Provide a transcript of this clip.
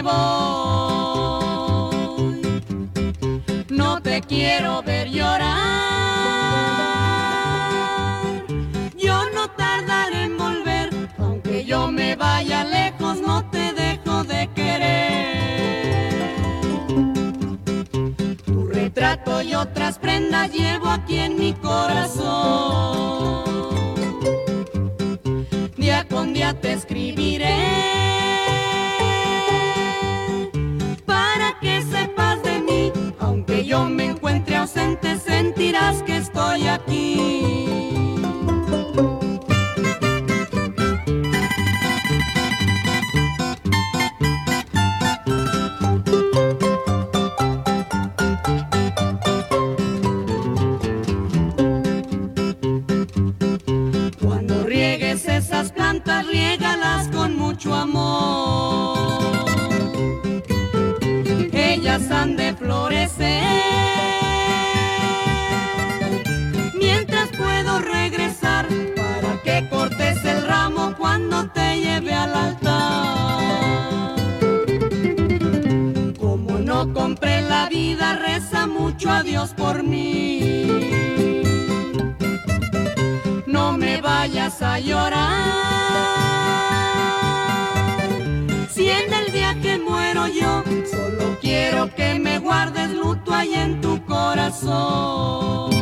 voy. No te quiero ver llorar, yo no tardaré en volver, aunque yo me vaya lejos, no te dejo de querer. Tu retrato y otras prendas llevo aquí en mi corazón. Día con día te escribiré para que sepas de mí. Aunque yo me encuentre ausente, sentirás que estoy aquí. Cuando riegues esas plantas, riégalas con mucho amor. Ellas han de florecer mientras puedo regresar, para que cortes el ramo cuando te lleve al altar. Como no compré la vida, reza mucho a Dios por mí. No me vayas a llorar, si en el viaje muero yo, solo quiero que me guardes luto ahí en tu corazón.